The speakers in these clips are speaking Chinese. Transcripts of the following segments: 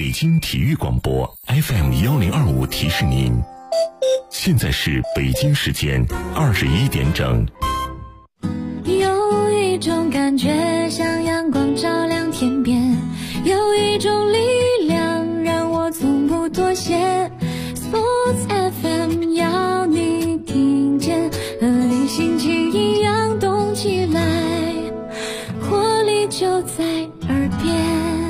北京体育广播 FM1025提示您，现在是北京时间21点整。 有一种感觉像阳光照亮天边，有一种力量让我从不妥协。Sports FM 要你听见，和你心情一样动起来，活力就在耳边。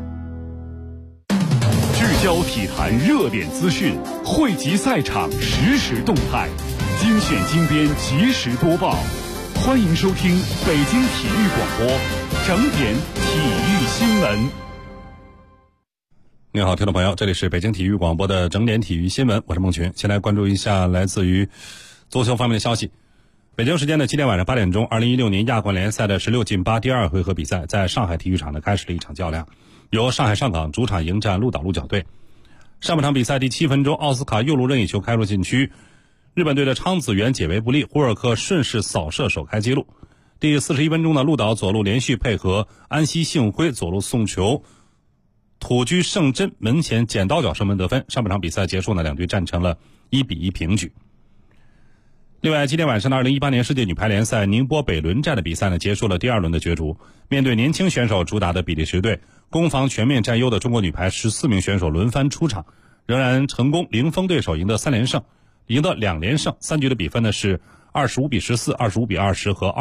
聚焦体坛热点资讯，汇集赛场实时动态，精选精编及时播报。欢迎收听北京体育广播整点体育新闻。 你好，听众朋友，这里是北京体育广播的整点体育新闻，我是孟群。先来关注一下来自于足球方面的消息。北京时间的今天晚上8点钟，2016年亚冠联赛的16进8第2回合比赛在上海体育场呢开始了一场较量，由上海上港主场迎战鹿岛鹿角队。上半场比赛第7分钟，奥斯卡右路任意球开入禁区，日本队的昌子元解围不利，胡尔克顺势扫射首开纪录。第41分钟呢，鹿岛左路连续配合安西幸辉左路送球，土居胜真门前剪刀脚射门得分。上半场比赛结束呢，两队战成了1-1平局。另外，今天晚上的2018年世界女排联赛宁波北轮战的比赛呢，结束了第2轮的角逐。面对年轻选手主打的比利时队，攻防全面占优的中国女排14名选手轮番出场，仍然成功零封对手，赢得2连胜。3局的比分呢是25-14、25-20和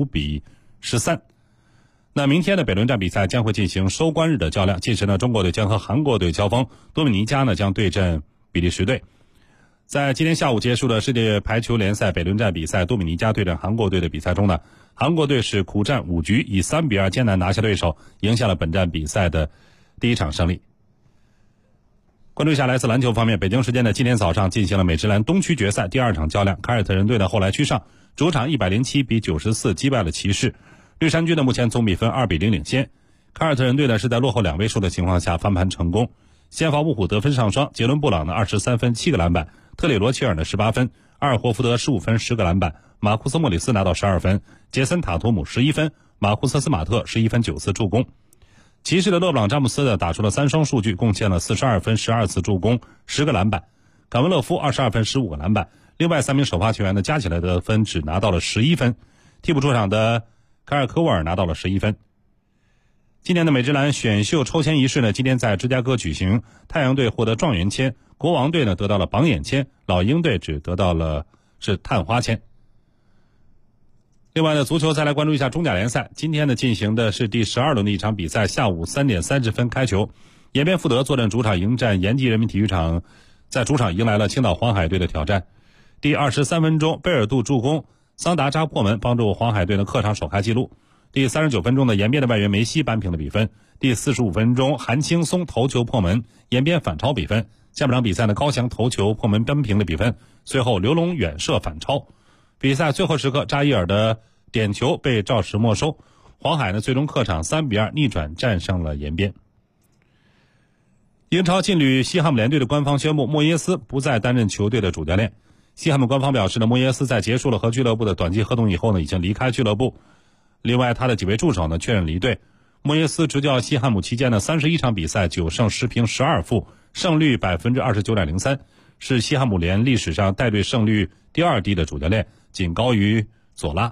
25-13。那明天的北轮战比赛将会进行收官日的较量，届时呢，中国队将和韩国队交锋，多米尼加呢将对阵比利时队。在今天下午结束的世界排球联赛北轮战比赛，多米尼加对阵韩国队的比赛中呢，韩国队是苦战5局，以3-2艰难拿下对手，赢下了本站比赛的第一场胜利。关注一下来自篮球方面，北京时间的今天早上进行了美职篮东区决赛第2场较量，凯尔特人队的后来居上，主场107-94击败了骑士。绿衫军的目前总比分2-0领先，凯尔特人队呢是在落后2位数的情况下翻盘成功。先发五虎得分上双，杰伦布朗呢23分7个篮板，特里罗切尔呢18分，阿尔霍福德15分10个篮板，马库斯莫里斯拿到12分，杰森塔图姆11分，马库斯斯马特11分9次助攻。骑士的勒布朗詹姆斯呢打出了3双数据，贡献了42分12次助攻10个篮板，坎文勒夫22分15个篮板，另外3名首发球员呢加起来得分只拿到了11分，替补出场的凯尔科沃尔拿到了11分。今年的美职篮选秀抽签仪式呢，今天在芝加哥举行，太阳队获得状元签，国王队呢得到了榜眼签，老鹰队只得到了是探花签。另外呢，足球再来关注一下中甲联赛，今天呢进行的是第12轮的一场比赛，下午3点30分开球，延边富德坐镇主场迎战延吉人民体育场，在主场迎来了青岛黄海队的挑战。第23分钟，贝尔杜助攻，桑达扎破门，帮助黄海队的客场首开纪录。第39分钟的延边的外援梅西扳平了比分。第45分钟，韩青松头球破门，延边反超比分。下半场比赛呢，高翔头球破门扳平了比分，随后刘龙远射反超。比赛最后时刻，扎伊尔的点球被赵石没收，黄海呢最终客场3-2逆转战胜了延边。英超劲旅西汉姆联队的官方宣布，莫耶斯不再担任球队的主教练。西汉姆官方表示呢，莫耶斯在结束了和俱乐部的短期合同以后呢，已经离开俱乐部。另外，他的几位助手呢确认离队。莫耶斯执教西汉姆期间的31场比赛9胜10平12负，胜率 29.03%， 是西汉姆联历史上带队胜率第2低的主教练，仅高于佐拉。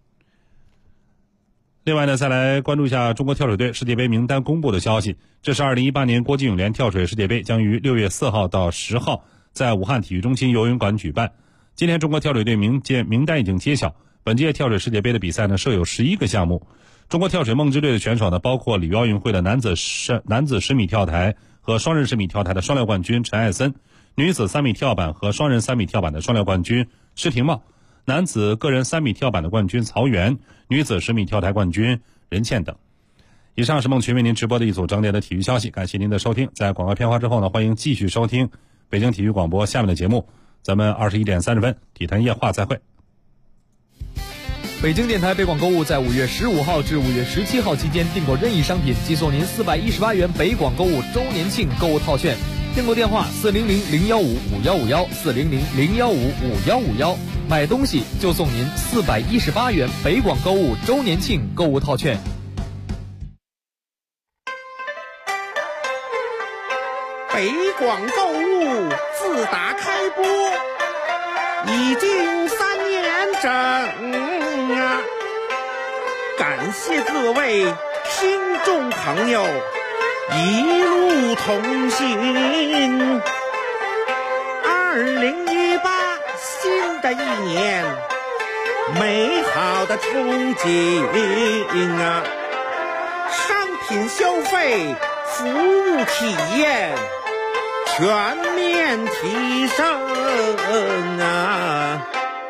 另外呢，再来关注一下中国跳水队世界杯名单公布的消息。这是2018年国际泳联跳水世界杯，将于6月4号到10号在武汉体育中心游泳馆举办。今天中国跳水队名单已经揭晓。本届跳水世界杯的比赛呢设有11个项目。中国跳水梦之队的选手呢，包括里约奥运会的男子10米跳台和双人10米跳台的双料冠军陈艾森，女子3米跳板和双人3米跳板的双料冠军施廷懋，男子个人3米跳板的冠军曹原，女子10米跳台冠军任茜等。以上是孟群为您直播的一组整点的体育消息，感谢您的收听。在广告片花之后呢，欢迎继续收听北京体育广播下面的节目。咱们21点30分体坛夜话再会。 北京电台北广购物在5月15号至5月17号期间订购任意商品，即送您418元北广购物周年庆购物套券。订购电话400-015-5151，400-015-5151，买东西就送您418元北广购物周年庆购物套券。 北广购物自打开播已经3年整啊，感谢各位听众朋友一路同行。2018新的一年，美好的憧憬啊，商品消费、服务体验全面提升啊！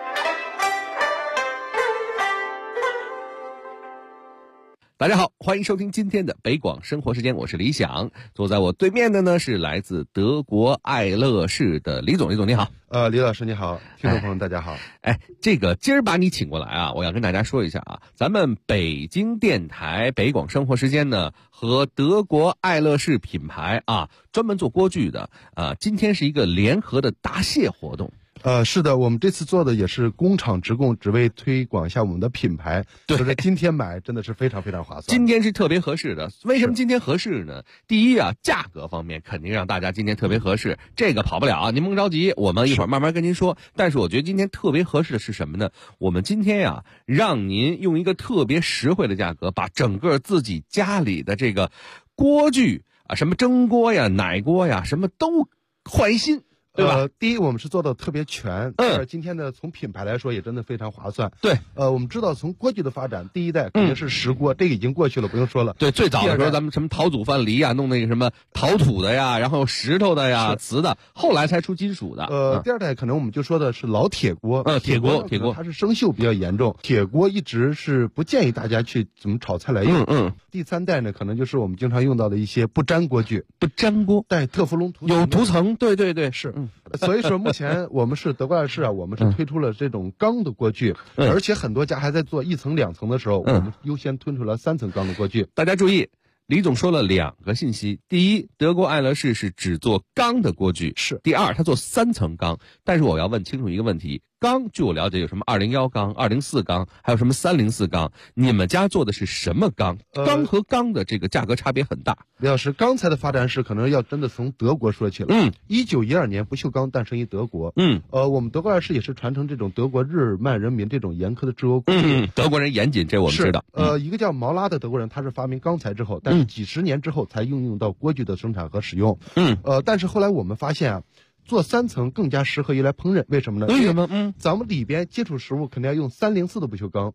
大家好，欢迎收听今天的北广生活时间，我是李想。坐在我对面的呢是来自德国爱乐士的李总。李总你好。 李老师你好，听众朋友大家好。 这个今儿把你请过来啊，我要跟大家说一下啊，咱们北京电台北广生活时间呢和德国爱乐士品牌啊，专门做锅具的今天是一个联合的答谢活动。 是的，我们这次做的也是工厂直供，只为推广一下我们的品牌。 对， 就是今天买真的是非常非常划算。 今天是特别合适的，为什么今天合适呢？第一啊，价格方面肯定让大家今天特别合适，这个跑不了啊，您甭着急，我们一会儿慢慢跟您说。但是我觉得今天特别合适的是什么呢？我们今天呀，让您用一个特别实惠的价格，把整个自己家里的这个锅具啊，什么蒸锅呀、奶锅呀，什么都换新。对吧？ 第一，我们是做的特别全。今天呢，从品牌来说也真的非常划算。 对， 我们知道从锅具的发展，第一代肯定是石锅，这个已经过去了，不用说了。 对，最早的时候咱们什么陶祖范梨啊，弄那个什么陶土的呀，然后石头的呀、瓷的，后来才出金属的。 第二代可能我们就说的是老铁锅。 铁锅它是生锈比较严重，铁锅一直是不建议大家去怎么炒菜来用。第三代呢，可能就是我们经常用到的一些不粘锅具。 不粘锅带特氟龙有涂层。对， 是。所以说目前我们是德国爱乐士啊，我们是推出了这种钢的锅具，而且很多家还在做1层2层的时候，我们优先推出了3层钢的锅具。 大家注意，李总说了2个信息：第一，德国爱乐士是只做钢的锅具；第二，他做3层钢。但是我要问清楚一个问题：钢，据我了解有什么201钢、204钢，还有什么304钢？你们家做的是什么钢？钢和钢的这个价格差别很大。 李老师，钢材的发展史可能要真的从德国说起了。1912年不锈钢诞生于德国。我们德国爱乐士也是传承这种德国日耳曼人民这种严苛的制欧工艺。 德国人严谨，这我们知道。 一个叫毛拉的德国人，他是发明钢材之后，但是几十年之后才应用到锅具的生产和使用。但是后来我们发现啊，做3层更加适合于来烹饪，为什么呢？ 为什么？ 咱们里边接触食物肯定要用304的不锈钢。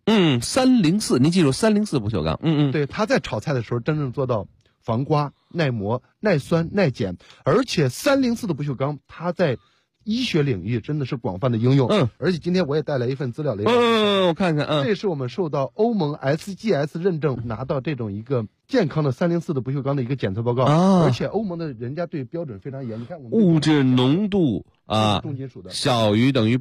304，您记住304不锈钢。 对，它在炒菜的时候真正做到防刮、耐磨、耐酸、耐碱，而且304的不锈钢，它在医学领域真的是广泛的应用。而且今天我也带来一份资料， 我看看。 这是我们受到欧盟 SGS 认证，拿到这种一个健康的304的不锈钢的一个检测报告。而且欧盟的人家对标准非常严。你看我们物质浓度重金属的小于等于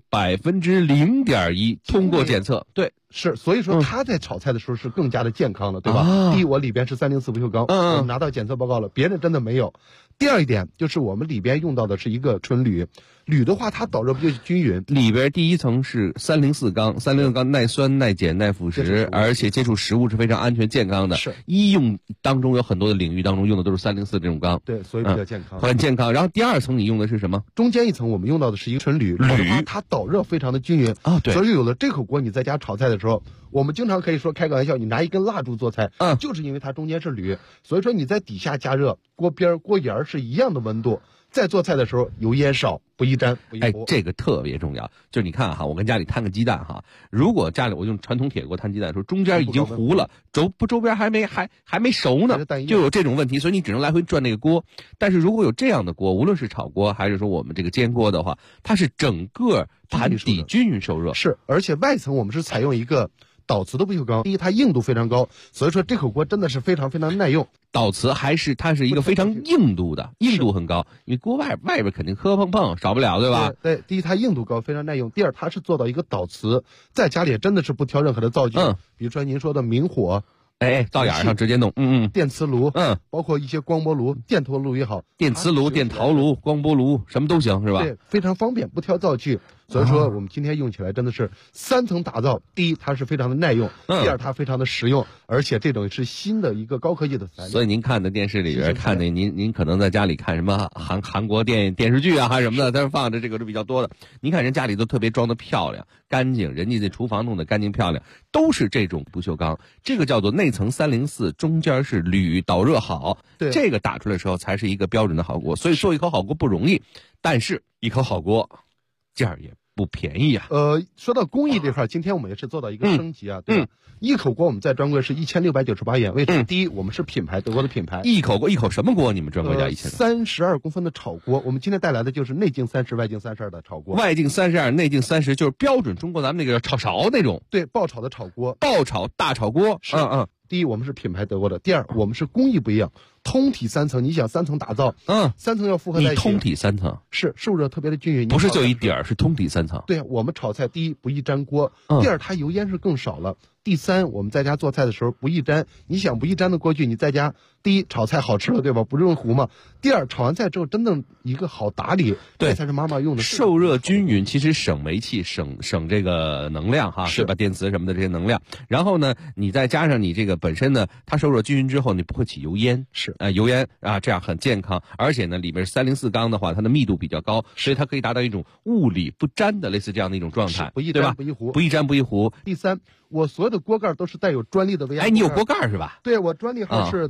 0.1%，通过检测。对， 是，所以说它在炒菜的时候是更加的健康的，对吧？第一，我里边是304不锈钢，我们拿到检测报告了，别人真的没有。第二一点就是我们里边用到的是一个纯铝，铝的话它导热不就均匀。 里边第一层是304钢，304钢耐酸、耐碱、耐腐蚀，而且接触食物是非常安全健康的。 是， 医用当中有很多的领域当中用的都是304这种钢。 对，所以比较健康， 很健康。然后第2层你用的是什么？ 中间一层我们用到的是一个纯铝，它导热非常的均匀啊。对， 所以有了这口锅，你在家炒菜的时候，我们经常可以说开个玩笑，你拿一根蜡烛做菜，就是因为它中间是铝，所以说你在底下加热，锅边锅沿是一样的温度，在做菜的时候油烟少，不易粘不易糊。 这个特别重要。就是你看哈，我跟家里摊个鸡蛋哈，如果家里我用传统铁锅摊鸡蛋的时候，中间已经糊了，周边还没熟呢，就有这种问题，所以你只能来回转那个锅。但是如果有这样的锅，无论是炒锅还是说我们这个煎锅的话，它是整个盘底均匀受热。 是，而且外层我们是采用一个导瓷的不锈钢，第一它硬度非常高，所以说这口锅真的是非常非常耐用。 导瓷它是一个非常硬度的，硬度很高，因为锅外边肯定磕磕碰碰少不了，对吧？ 对，第一它硬度高，非常耐用；第二它是做到一个导瓷，在家里也真的是不挑任何的灶具，比如说您说的明火。 灶眼上直接弄， 电磁炉，包括一些光波炉、电陶炉也好， 电磁炉、电陶炉、光波炉什么都行，是吧？ 对，非常方便，不挑灶具。 所以说我们今天用起来真的是3层打造。第一，它是非常的耐用；第二，它非常的实用，而且这种是新的一个高科技的材料。 所以您看的电视里边看的，您可能在家里看什么韩国电视剧啊，还是什么的，但是放着这个是比较多的。您看人家里都特别装的漂亮、干净，人家这厨房弄得干净漂亮，都是这种不锈钢。这个叫做内层304，中间是铝导热好。 对， 这个打出来的时候才是一个标准的好锅。所以做一口好锅不容易，但是一口好锅价儿也不便宜啊。 说到工艺这块，今天我们也是做到一个升级啊，对吧？一口锅我们在专柜是1698元，为什么？第一，我们是品牌，德国的品牌。 一口锅，一口什么锅？你们专柜价 32公分的炒锅，我们今天带来的就是内径30、外径32的炒锅。 外径32，内径30，就是标准中国咱们那个炒勺那种。 对，爆炒的炒锅， 爆炒大炒锅。 第一，我们是品牌德国的；第二，我们是工艺不一样，通体3层。你想3层打造，3层要复合在一起。 你通体3层是受热特别的均匀， 不是就一底儿，是通体3层。 对，我们炒菜第一不易粘锅，第二它油烟是更少了，第三我们在家做菜的时候不易粘。你想不易粘的锅具，你在家第一炒菜好吃了，对吧？不用糊嘛。第二炒完菜之后真正一个好打理， 对， 这才是妈妈用的。 受热均匀，其实省煤气，省这个能量哈，是吧？电磁什么的这些能量。然后呢，你再加上你这个本身呢，它受热均匀之后，你不会起油烟， 是油烟啊，这样很健康。而且呢，里面304钢的话，它的密度比较高，所以它可以达到一种物理不粘的类似这样的一种状态， 不易对吧？ 不易糊， 不易粘不易糊。 第三，我所有的锅盖都是带有专利的微压。 你有锅盖是吧？ 对，我专利号是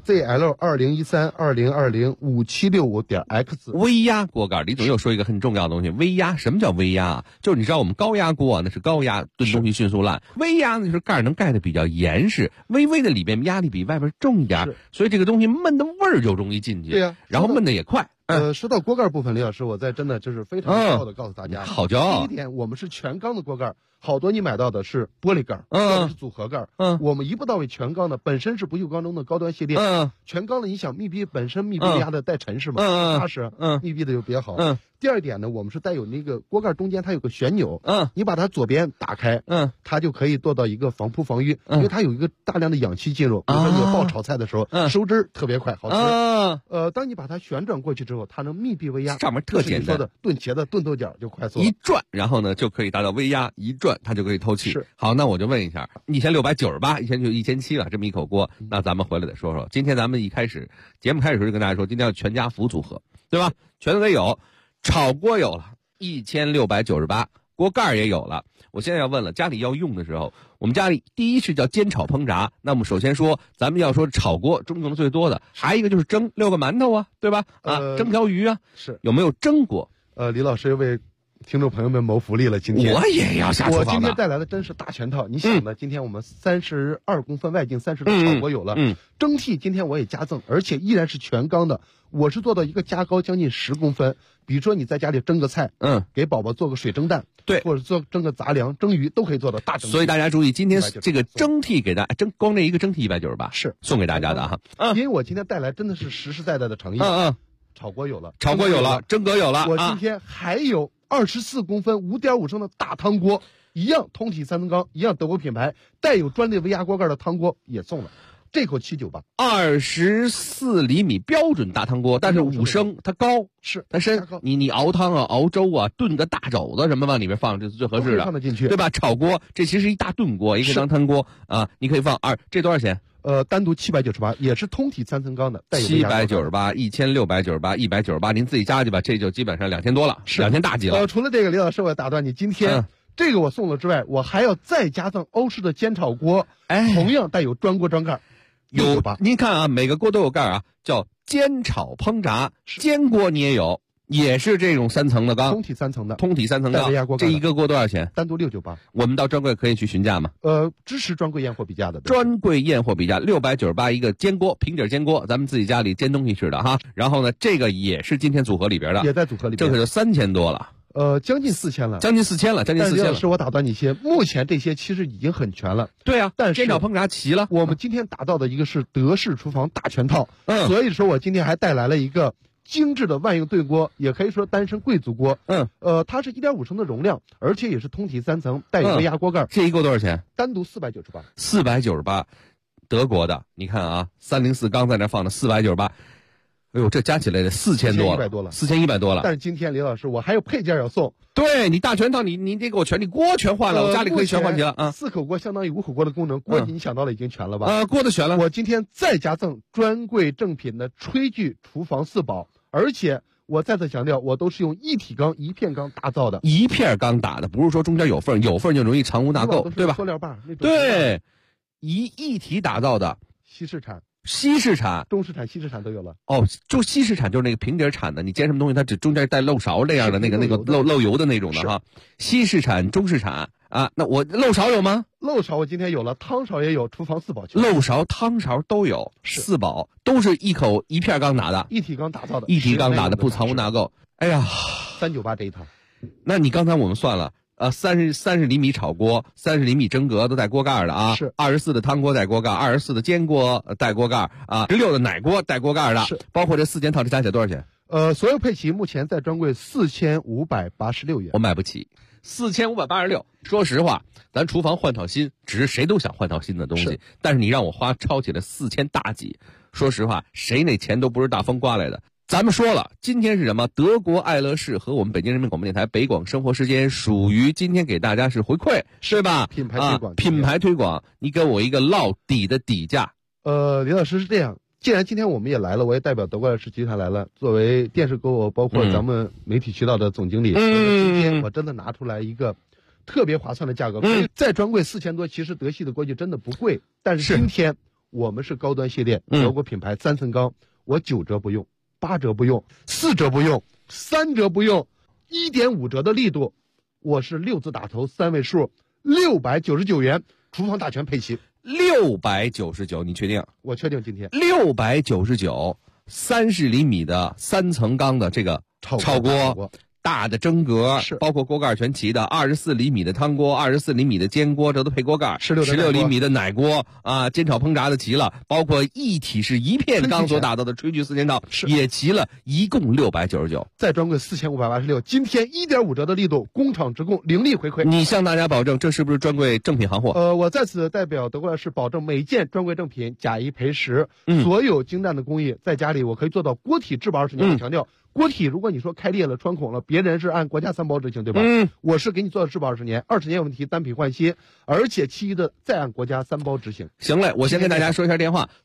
ZL201320205765.X。 微压锅盖，李总又说一个很重要的东西，微压。什么叫微压啊？就是你知道我们高压锅啊，那是高压炖东西迅速烂，微压呢就是盖能盖的比较严实，微微的里边压力比外边重一点，所以这个东西焖的味儿就容易进去。 对呀， 然后焖的也快。 说到锅盖部分，李老师，我在真的就是非常骄傲的告诉大家， 好骄傲。 第一点，我们是全钢的锅盖，好多你买到的是玻璃盖，或者是组合盖，我们一步到位全钢的，本身是不锈钢中的高端系列，全钢的，你想密闭本身密闭压的带沉实嘛，踏实，密闭的就比较好。第二点呢，我们是带有那个锅盖中间它有个旋钮，你把它左边打开，它就可以做到一个防扑防淤，因为它有一个大量的氧气进入，比如说你爆炒菜的时候，收汁特别快，好吃。当你把它旋转过去之后，它能密闭微压， 上面特简单， 说的炖茄子、炖豆角就快速一转，然后呢就可以达到微压，一转它就可以透气。 是。 好，那我就问一下，1698，以前就1700了，这么一口锅，那咱们回来再说说。今天咱们节目开始的时候就跟大家说，今天要全家福组合，对吧？全都得有。炒锅有了，1698，锅盖也有了。我现在要问了，家里要用的时候，我们家里第一是叫煎炒烹炸，那么首先说，咱们要说炒锅中用的最多的，还有一个就是蒸6个馒头啊，对吧？蒸条鱼啊， 是有没有蒸锅？ 李老师又为听众朋友们谋福利了，今天我也要下厨房的。 我今天带来的真是大全套，你想呢？今天我们32公分外径30的炒锅有了，蒸屉今天我也加赠，而且依然是全钢的。我是做到一个加高将近10公分，比如说你在家里蒸个菜，给宝宝做个水蒸蛋， 对， 或者蒸个杂粮、蒸鱼都可以做到大蒸屉。 所以大家注意，今天这个蒸屉给大家光这一个蒸屉198， 是送给大家的哈。 因为我今天带来真的是实实在在的诚意。炒锅有了， 蒸锅有了， 我今天还有24公分5.5升的大汤锅，一样通体3层钢，一样德国品牌，带有专利微压锅盖的汤锅也送了。这口798，24 厘米标准大汤锅，但是5升，它高， 是它深。你熬汤啊、熬粥啊、炖个大肘子什么往里面放，这是最合适的， 放得进去， 对吧？炒锅这其实一大炖锅，一个当汤锅啊，你可以放这多少钱？ 单独798，也是通体3层钢的 ，798、1698、198，您自己加去吧，这就基本上2000多了，2000大几了。 除了这个，李老师，我打断你，今天。这个我送了之外，我还要再加赠欧式的煎炒锅，同样带有专锅专盖。 您看啊，每个锅都有盖啊，叫煎炒烹炸，煎锅你也有，也是这种3层的钢， 通体3层的钢，这一个锅多少钱？ 单独698。 我们到专柜可以去询价吗？ 支持专柜验货比价的。 专柜验货比价698一个煎锅，平底煎锅，咱们自己家里煎东西吃的哈。然后呢，这个也是今天组合里边的， 也在组合里边， 这可就3000多了。 将近4000了， 将近4000了。 但是我打断你一些，目前这些其实已经很全了。 对啊， 但是煎炒烹炸齐了。 我们今天打造的一个是德式厨房大全套，所以说我今天还带来了一个精致的万用炖锅，也可以说单身贵族锅。它是1.5升的容量，而且也是通体3层，带有微压锅盖。 这一锅多少钱？ 单独498。 498，德国的，你看啊，304钢在那放的498。 哎呦，这加起来得4100多了，4100多了。 但是今天李老师，我还有配件要送。 对，你大全套，你得给我全，你锅全换了，我家里可以全换齐了啊。 4口锅相当于5口锅的功能，锅你想到了已经全了吧？ 锅都全了。 我今天再加赠专柜正品的炊具厨房4宝，而且我再次强调，我都是用一体钢、一片钢打造的， 一片钢打的，不是说中间有缝就容易藏污纳垢，对吧？ 塑料把那种。 对，一体打造的， 西式产、中式产、西式产都有了。 哦，就西式产就是那个平底产的，你煎什么东西它只中间带漏勺那样的那个漏油的那种的哈。西式产、中式产啊，那我漏勺有吗？ 漏勺我今天有了，汤勺也有，厨房4宝。 漏勺、汤勺都有，4宝都是一片钢打的， 一体钢打造的， 一体钢打的不藏污纳垢。哎呀 ，398这一套。 那你刚才我们算了。30厘米炒锅，30厘米蒸锅都带锅盖的啊， 是 24的汤锅带锅盖，24的煎锅带锅盖啊，16的奶锅带锅盖的， 是包括这4件套，这加起来多少钱？ 所有配齐目前在专柜4586元， 我买不起，4586。说实话，咱厨房换套新，只是谁都想换套新的东西，但是你让我花超起来4000大几，说实话，谁那钱都不是大风刮来的。咱们说了，今天是什么？德国爱乐仕和我们北京人民广播电台北广生活时间属于今天给大家是回馈，是吧？ 品牌推广， 品牌推广，你给我一个落底的底价。 李老师是这样，既然今天我们也来了，我也代表德国爱乐仕集团来了，作为电视购物包括咱们媒体渠道的总经理，今天我真的拿出来一个特别划算的价格，在专柜4000多，其实德系的锅具真的不贵，但是今天我们是高端系列，德国品牌3层钢，我9折不用。8折不用，4折不用，3折不用，1.5折的力度，我是6字打头3位数，699元，厨房大全配齐 ，699，你确定？ 我确定今天 699，30厘米的3层钢的这个炒锅。大的蒸格，包括锅盖全齐的，24厘米的汤锅，24厘米的煎锅，这都配锅盖，16厘米的奶锅啊，煎炒烹炸的齐了，包括一体式一片钢所打造的炊具4件套也齐了，一共699， 在专柜4586，今天1.5折的力度，工厂直供，零利回馈。 你向大家保证，这是不是专柜正品行货？ 我在此代表德国爱乐仕保证每件专柜正品，假一赔10，所有精湛的工艺，在家里我可以做到锅体质保20年，我强调。锅体，如果你说开裂了、穿孔了，别人是按国家3包执行，对吧？我是给你做的质保20年，20年有问题单品换新，而且其余的再按国家3包执行。 行嘞，我先跟大家说一下电话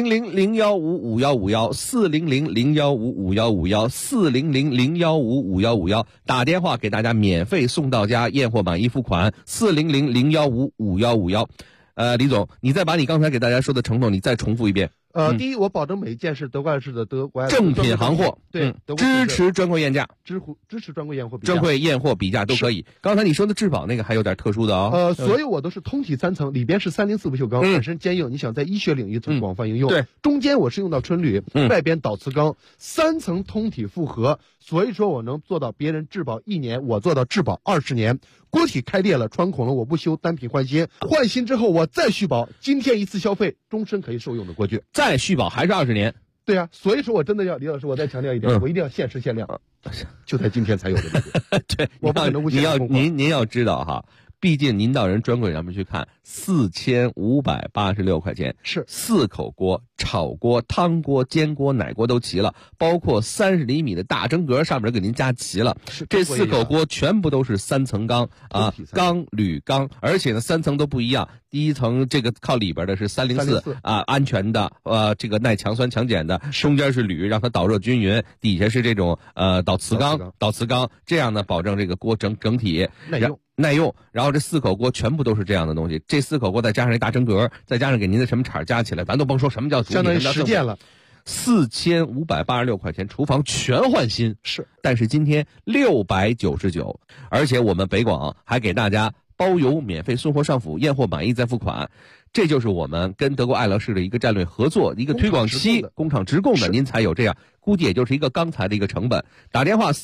：400-015-5151，400-015-5151，400-015-5151，打电话给大家免费送到家，验货满意付款，400-015-5151。李总，你再把你刚才给大家说的承诺，你再重复一遍。 第一，我保证每一件是德国爱乐仕的德国正品行货， 对， 支持专柜验价， 支持专柜验货比价， 专柜验货比价都可以。刚才你说的质保那个还有点特殊的啊。 所有我都是通体3层，里边是304不锈钢，本身坚硬，你想在医学领域广泛应用。 对， 中间我是用到春铝，外边导磁钢，3层通体复合，所以说我能做到别人质保1年，我做到质保20年。锅体开裂了、穿孔了，我不修，单品换新，换新之后我再续保，今天一次消费，终身可以受用的锅具， 再续保还是20年。 对啊，所以说我真的要李老师，我再强调一点，我一定要限时限量，就在今天才有的。 对， 我不可能无限供货。 您要知道哈。毕竟您到人专柜上面去看，4586块钱是 4口锅、炒锅、汤锅、煎锅、奶锅都齐了，包括30厘米的大蒸格上面给您加齐了。这4口锅全部都是3层钢啊，钢铝钢，而且呢3层都不一样。第一层这个靠里边的是304啊，安全的，这个耐强酸强碱的，中间是铝，让它导热均匀，底下是这种导磁钢，这样呢保证这个锅整体耐用，然后这4口锅全部都是这样的东西，这4口锅再加上一大蒸格，再加上给您的什么铲加起来，咱都甭说什么叫相当于10件了 ，4586块钱，厨房全换新是， 但是今天699，而且我们北广还给大家包邮免费送货上府，验货满意再付款。这就是我们跟德国爱乐仕的一个战略合作，一个推广期，工厂直供的，您才有这样，估计也就是一个钢材的一个成本。打电话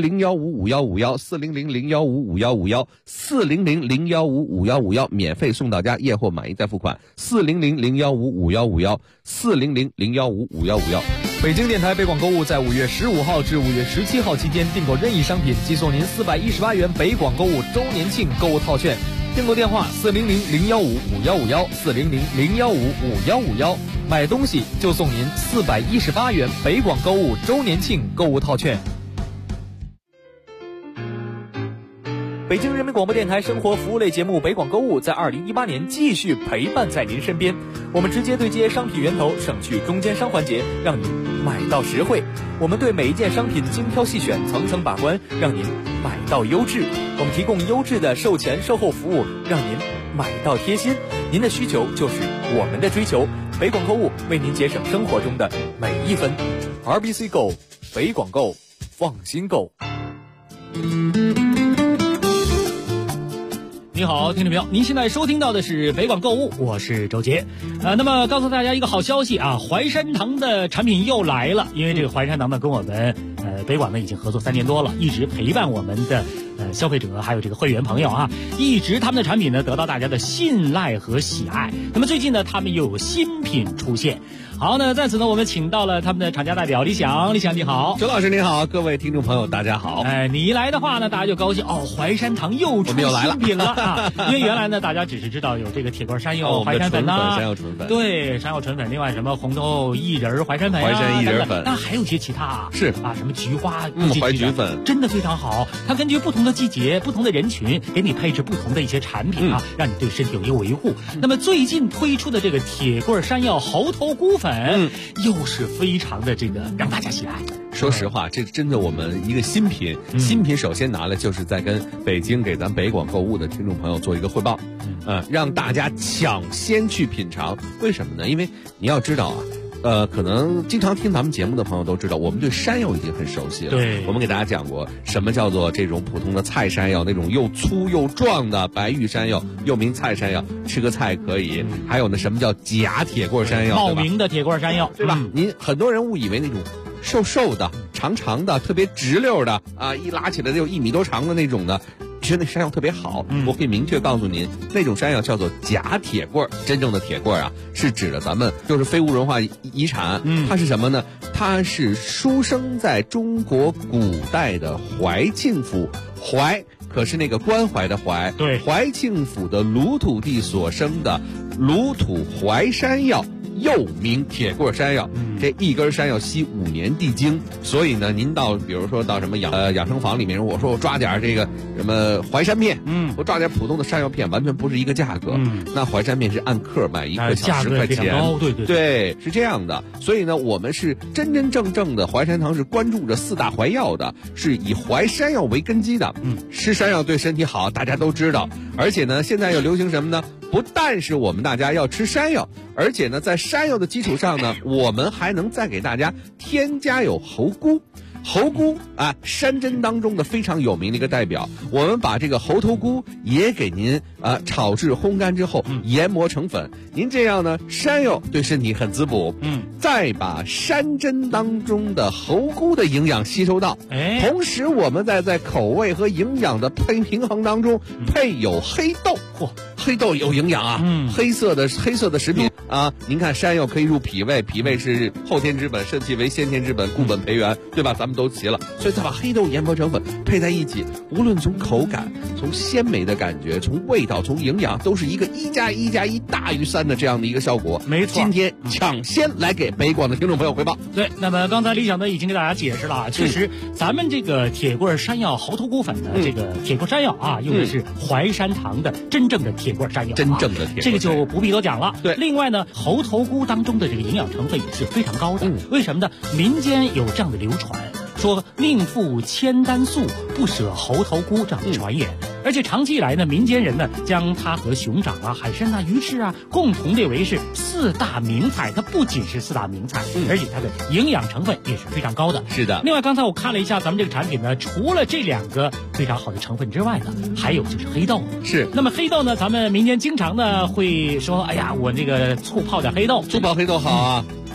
400-015-5151，400-015-5151，400-015-5151，免费送到家，验货满意再付款。400-015-5151，400-015-5151。 北京电台北广购物在5月15号至5月17号期间订购任意商品，即送您418元北广购物周年庆购物套券。订购电话：400-015-5151，400-015-5151。 买东西就送您418元北广购物周年庆购物套券。北京人民广播电台生活服务类节目《北广购物》在2018年继续陪伴在您身边。我们直接对接商品源头，省去中间商环节，让您买到实惠。我们对每一件商品精挑细选，层层把关，让您买到优质。我们提供优质的售前售后服务，让您买到贴心。您的需求就是我们的追求。北广购物为您节省生活中的每一分。RBC 购，北广购，放心购。 你好，听众朋友，您现在收听到的是北广购物，我是周杰。那么告诉大家一个好消息啊，淮山堂的产品又来了。因为这个淮山堂呢，跟我们北广呢已经合作3年多了，一直陪伴我们的消费者还有这个会员朋友啊，一直他们的产品呢得到大家的信赖和喜爱。那么最近呢，他们又有新品出现。好，那在此呢，我们请到了他们的厂家代表李想。李想你好。 周老师你好，各位听众朋友大家好。 你一来的话呢，大家就高兴哦，淮山堂又出新品了啊！因为原来呢，大家只是知道有这个铁棍山药、淮山粉呐， 山药纯粉， 对，山药纯粉，另外什么红豆薏仁淮山粉淮山薏仁粉， 那还有一些其他是啊，什么菊花淮菊粉， 真的非常好。它根据不同的季节、不同的人群，给你配置不同的一些产品啊，让你对身体有一个维护。那么最近推出的这个铁棍山药猴头菇粉，又是非常的这个让大家喜爱。 说实话，这真的我们一个新品，新品首先拿来就是在跟北京给咱北广购物的听众朋友做一个汇报，让大家抢先去品尝。为什么呢？因为你要知道啊，可能经常听咱们节目的朋友都知道，我们对山药已经很熟悉了。 对， 我们给大家讲过什么叫做这种普通的菜山药，那种又粗又壮的白玉山药，又名菜山药，吃个菜可以。还有呢，什么叫假铁棍山药？ 冒名的铁棍山药， 对吧？您很多人误以为那种瘦瘦的、长长的、特别直溜的啊，一拉起来就1米多长的那种的，其实那山药特别好。我可以明确告诉您，那种山药叫做假铁棍儿。真正的铁棍儿啊，是指的咱们就是非物文化遗产。它是什么呢？它是出生在中国古代的怀庆府，怀可是那个关怀的怀， 对， 怀庆府的鲁土地所生的鲁土淮山药，又名铁棍山药。这一根山药吸5年地精，所以呢，您比如说到什么养生坊里面，我说我抓点这个什么淮山片，我抓点普通的山药片，完全不是一个价格。那淮山片是按克卖，一克小10块钱，对，是这样的。所以呢，我们是真真正正的淮山堂是关注着4大淮药的，是以淮山药为根基的。吃山药对身体好，大家都知道。而且呢，现在又流行什么呢？不但是我们大家要吃山药，而且呢，在山药的基础上呢，我们还能再给大家添加有猴菇。猴菇啊，山珍当中的非常有名的一个代表。我们把这个猴头菇也给您炒制烘干之后研磨成粉。您这样呢，山药对身体很滋补。再把山珍当中的猴菇的营养吸收到，同时我们在口味和营养的平衡当中配有黑豆。黑豆有营养啊，黑色的食品啊。您看山药可以入脾胃，脾胃是后天之本，肾气为先天之本，固本培元，对吧？咱们都齐了，所以再把黑豆研磨成粉配在一起，无论从口感、从鲜美的感觉、从味道、从营养，都是一个1+1+1大于3的这样的一个效果。 没错， 今天抢先来给北广的听众朋友汇报。 对，那么刚才李想呢已经给大家解释了啊，确实咱们这个铁棍山药猴头菇粉的这个铁棍山药啊，用的是淮山堂的真正的铁棍山药， 真正的铁棍， 这个就不必多讲了。 对， 另外呢，猴头菇当中的这个营养成分也是非常高的。为什么呢？民间有这样的流传，说命妇千丹素，不舍猴头菇这样的传言。而且长期以来呢，民间人呢将它和熊掌啊、海参啊、鱼翅啊共同列为是4大名菜。它不仅是4大名菜，而且它的营养成分也是非常高的。 是的。 另外，刚才我看了一下咱们这个产品呢，除了这2个非常好的成分之外呢，还有就是黑豆。 是。 那么黑豆呢，咱们民间经常呢会说，哎呀，我这个醋泡点黑豆， 醋泡黑豆好啊。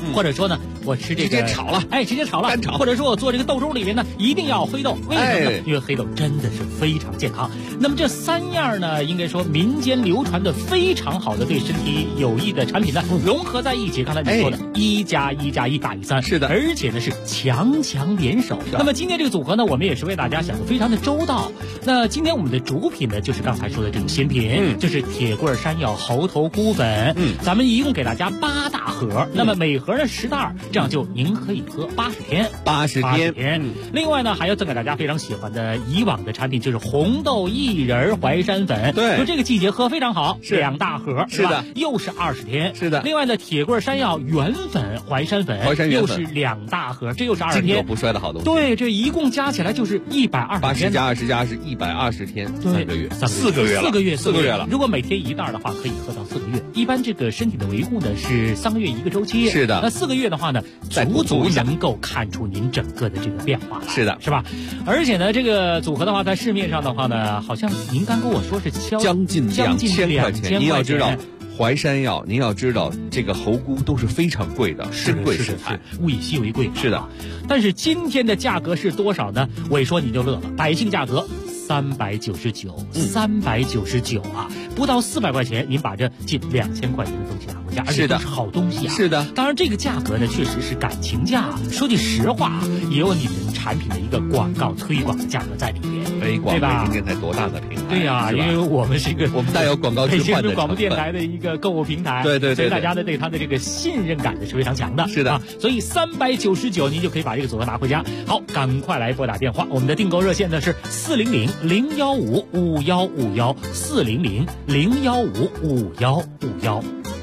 或者说呢，我吃这个直接炒了， 直接炒了， 干炒， 或者说我做这个豆粥里面呢，一定要黑豆，为什么呢？因为黑豆真的是非常健康。那么这3样呢，应该说民间流传的非常好的对身体有益的产品呢，融合在一起。刚才你说的1+1+1大于3， 是的， 而且呢是强强联手。那么今天这个组合呢，我们也是为大家想的非常的周到。那今天我们的主品呢，就是刚才说的这个新品，就是铁棍山药猴头菇粉。咱们一共给大家8大盒，那么每盒呢10袋，这样就您可以喝80天。80天。另外呢，还要赠给大家非常喜欢的以往的产品，就是红豆薏仁淮山粉。 对， 就这个季节喝非常好， 是 2大盒， 是的， 又是20天。 是的。 另外呢，铁棍山药原粉淮山粉，又是2大盒，这又是20天。 经久不衰的好东西。 对，这一共加起来就是120天。 80加20加是120天，3个月 ，4个月了。 如果每天1袋的话，可以喝到4个月。一般这个身体的维护呢是3个月1个周期。 是的。 那4个月的话呢，足能够看出您整个的这个变化来。 是的， 是吧？而且呢，这个组合的话，在市面上的话呢，好像您刚跟我说是将近2000块钱。您要知道，淮山药，您要知道，这个猴菇都是非常贵的，珍贵食材， 物以稀为贵。 是的。 但是今天的价格是多少呢？我一说你就乐了，百姓价格。399啊，不到400块钱，您把这近2000块钱的东西拿回家，而且都是好东西啊。 是的。 当然，这个价格呢，确实是感情价。说句实话，也有你们产品的一个广告推广的价格在里面， 北广北京电台多大的平台？ 对呀，因为我们是一个我们带有广告置换的广播电台的一个购物平台， 对， 所以大家的对它的这个信任感呢是非常强的。 是的啊，所以399您就可以把这个组合拿回家。好，赶快来拨打电话，我们的订购热线呢是400-015-5151，400-015-5151。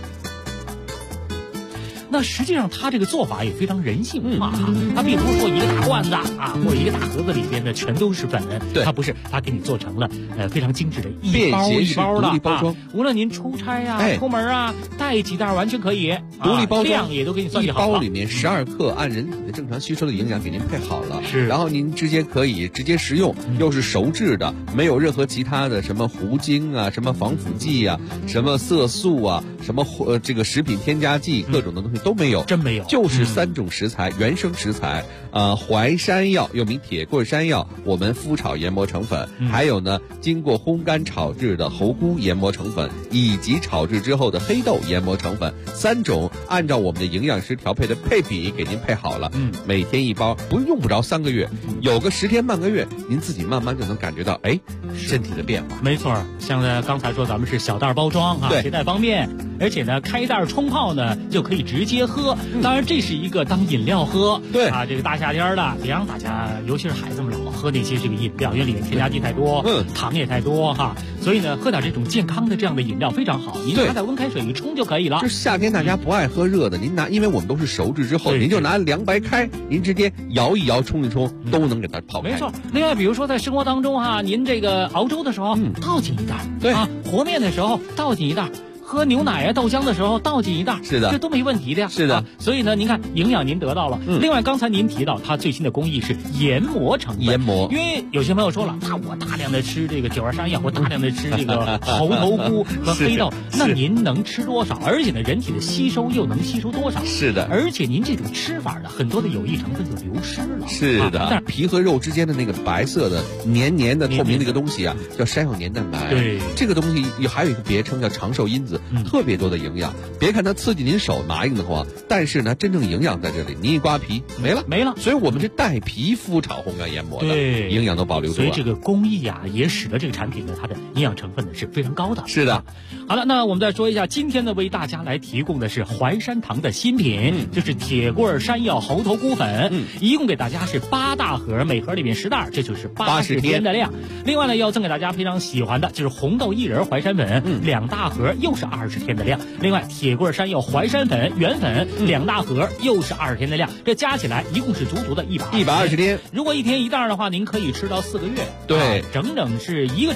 那实际上它这个做法也非常人性化，它并不是说一个大罐子啊，或者一个大盒子里边呢全都是粉， 对， 它不是，它给你做成了非常精致的一包一包的啊。无论您出差呀、出门啊，带几袋完全可以， 独立包装， 量也都给你算计好了。 一包里面12克，按人体的正常吸收的营养给您配好了， 是， 然后您可以直接食用，又是熟制的，没有任何其他的什么糊精啊、什么防腐剂啊、什么色素啊、什么这个食品添加剂，各种的东西都没有， 真没有， 就是3种食材，原生食材，淮山药又名铁棍山药，我们麸炒研磨成粉，还有呢经过烘干炒制的猴菇研磨成粉，以及炒制之后的黑豆研磨成粉，3种按照我们的营养师调配的配比给您配好了，每天1包，用不着3个月，有个10天半个月，您自己慢慢就能感觉到身体的变化。 没错，像刚才说咱们是小袋包装啊，携带方便，而且呢开袋冲泡呢就可以直接喝。当然这是一个当饮料喝， 对啊，这个大夏天的，别让大家尤其是孩子们老喝那些这个饮料，因为里面添加剂太多，糖也太多哈，所以呢喝点这种健康的这样的饮料非常好，您拿点温开水一冲就可以了。 就夏天大家不爱喝热的，您拿，因为我们都是熟制之后，您就拿凉白开，您直接摇一摇冲一冲，都能给它泡开。 没错。另外比如说在生活当中哈，您这个熬粥的时候倒进一袋， 对啊，和面的时候倒进一袋，喝牛奶啊、豆浆的时候倒进一袋， 是的， 这都没问题的呀。 是的， 所以呢，您看营养您得到了。另外，刚才您提到它最新的工艺是研磨成分。 研磨， 因为有些朋友说了，我大量的吃这个912山药，我大量的吃这个猴头菇和黑豆，那您能吃多少？而且呢，人体的吸收又能吸收多少？ 是的。 而且您这种吃法呢，很多的有益成分就流失了。 是的。但是皮和肉之间的那个白色的黏黏的透明那个东西啊，叫山药黏蛋白。 对， 这个东西还有一个别称叫长寿因子，特别多的营养。别看它刺激您手麻硬的慌，但是呢，真正营养在这里。您一刮皮没了。所以我们是带皮麸炒烘干研磨的， 对， 营养都保留住了。 所以这个工艺啊，也使得这个产品呢，它的营养成分呢是非常高的。 是的。 好了，那我们再说一下，今天呢为大家来提供的是淮山堂的新品，就是铁棍山药猴头菇粉，一共给大家是8大盒，每盒里面10袋，这就是80天的量。另外呢，要赠给大家非常喜欢的就是红豆薏仁淮山粉，2大盒，又是20天的量。另外，铁棍山药淮山粉原粉2大盒，又是20天的量，这加起来一共是足足的120天。 120天。 如果1天1袋的话，您可以吃到4个月。 对， 整整是1个